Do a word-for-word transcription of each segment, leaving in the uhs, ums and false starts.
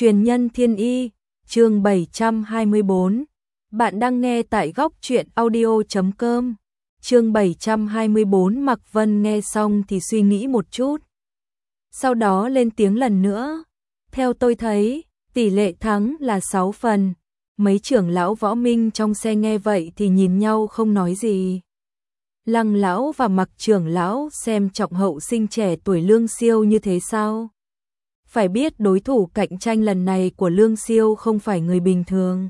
Truyền nhân thiên y, chương bảy trăm hai mươi bốn. Bạn đang nghe tại góc truyện audio chấm com. Chương bảy trăm hai mươi bốn. Mạc Vân nghe xong thì suy nghĩ một chút. Sau đó lên tiếng lần nữa. Theo tôi thấy, tỷ lệ thắng là sáu phần. Mấy trưởng lão võ minh trong xe nghe vậy thì nhìn nhau không nói gì. Lăng lão và Mạc trưởng lão xem trọng hậu sinh trẻ tuổi Lương Siêu như thế sao? Phải biết đối thủ cạnh tranh lần này của Lương Siêu không phải người bình thường,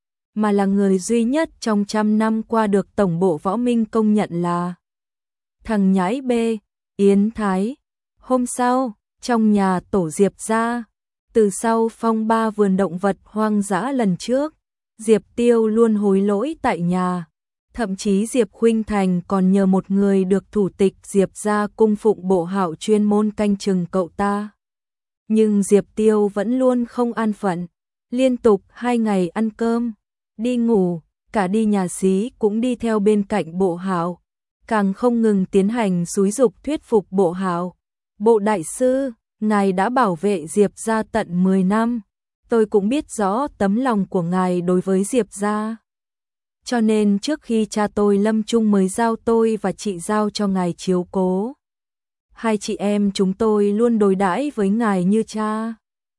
mà là người duy nhất trong trăm năm qua được tổng bộ võ minh công nhận là thằng nhãi B, Yến Thái. Hôm sau, trong nhà tổ Diệp gia, từ sau phong ba vườn động vật hoang dã lần trước, Diệp Tiêu luôn hối lỗi tại nhà. Thậm chí Diệp Khuynh Thành còn nhờ một người được thủ tịch Diệp gia cung phụng bộ hạo chuyên môn canh chừng cậu ta. Nhưng Diệp Tiêu vẫn luôn không an phận, liên tục hai ngày ăn cơm, đi ngủ, cả đi nhà xí cũng đi theo bên cạnh bộ hạo, càng không ngừng tiến hành xúi giục thuyết phục bộ hạo. Bộ đại sư, ngài đã bảo vệ Diệp gia tận mười năm, tôi cũng biết rõ tấm lòng của ngài đối với Diệp gia. Cho nên trước khi cha tôi lâm chung mới giao tôi và chị giao cho ngài chiếu cố. Hai chị em chúng tôi luôn đối đãi với ngài như cha.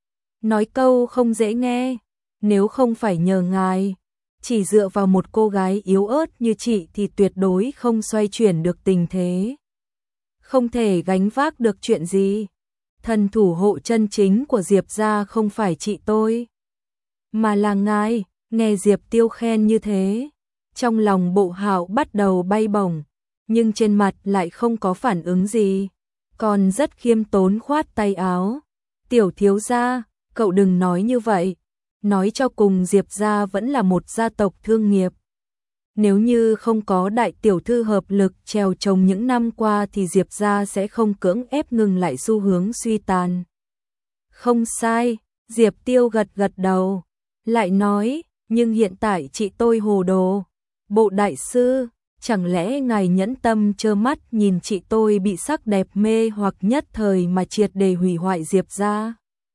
Nói câu không dễ nghe, nếu không phải nhờ ngài, chỉ dựa vào một cô gái yếu ớt như chị thì tuyệt đối không xoay chuyển được tình thế. Không thể gánh vác được chuyện gì. Thần thủ hộ chân chính của Diệp gia không phải chị tôi, mà là ngài. Nghe Diệp Tiêu khen như thế, trong lòng bộ hạo bắt đầu bay bổng, nhưng trên mặt lại không có phản ứng gì, còn rất khiêm tốn khoát tay áo. Tiểu thiếu gia, cậu đừng nói như vậy, nói cho cùng Diệp gia vẫn là một gia tộc thương nghiệp. Nếu như không có đại tiểu thư hợp lực trèo trồng những năm qua thì Diệp gia sẽ không cưỡng ép ngừng lại xu hướng suy tàn. Không sai, Diệp Tiêu gật gật đầu, lại nói, nhưng hiện tại chị tôi hồ đồ. Bộ đại sư, chẳng lẽ ngài nhẫn tâm trơ mắt nhìn chị tôi bị sắc đẹp mê hoặc nhất thời mà triệt để hủy hoại Diệp gia?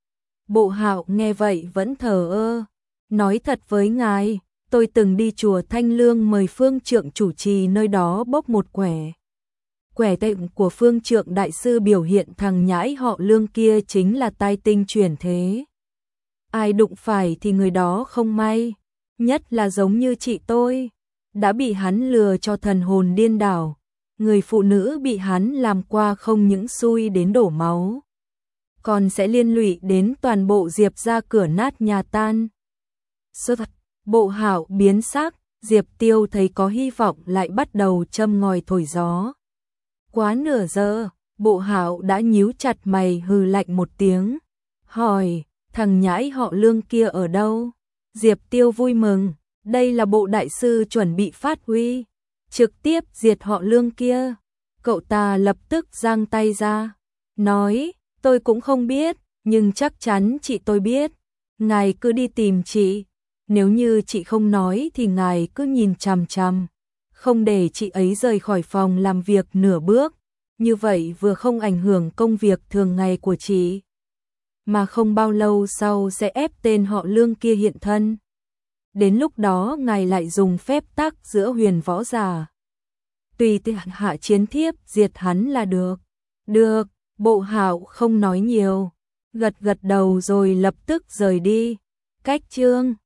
Bộ hạo nghe vậy vẫn thờ ơ. Nói thật với ngài, tôi từng đi chùa Thanh Lương mời Phương Trượng chủ trì nơi đó bốc một quẻ. Quẻ tệnh của Phương Trượng đại sư biểu hiện thằng nhãi họ Lương kia chính là tai tinh chuyển thế. Ai đụng phải thì người đó không may, nhất là giống như chị tôi, đã bị hắn lừa cho thần hồn điên đảo. Người phụ nữ bị hắn làm qua không những xui đến đổ máu, còn sẽ liên lụy đến toàn bộ Diệp gia cửa nát nhà tan. Sơ thật, bộ hạo biến sắc, Diệp Tiêu thấy có hy vọng lại bắt đầu châm ngòi thổi gió. Quá nửa giờ, bộ hạo đã nhíu chặt mày hừ lạnh một tiếng, hỏi, thằng nhãi họ Lương kia ở đâu? Diệp Tiêu vui mừng, đây là bộ đại sư chuẩn bị phát huy, trực tiếp diệt họ Lương kia. Cậu ta lập tức giang tay ra, nói, tôi cũng không biết, nhưng chắc chắn chị tôi biết. Ngài cứ đi tìm chị, nếu như chị không nói thì ngài cứ nhìn chằm chằm, không để chị ấy rời khỏi phòng làm việc nửa bước. Như vậy vừa không ảnh hưởng công việc thường ngày của chị, mà không bao lâu sau sẽ ép tên họ Lương kia hiện thân. Đến lúc đó ngài lại dùng phép tắc giữa huyền võ giả, tùy tiện hạ chiến thiếp diệt hắn là được. Được, bộ hạo không nói nhiều, gật gật đầu rồi lập tức rời đi. Cách chương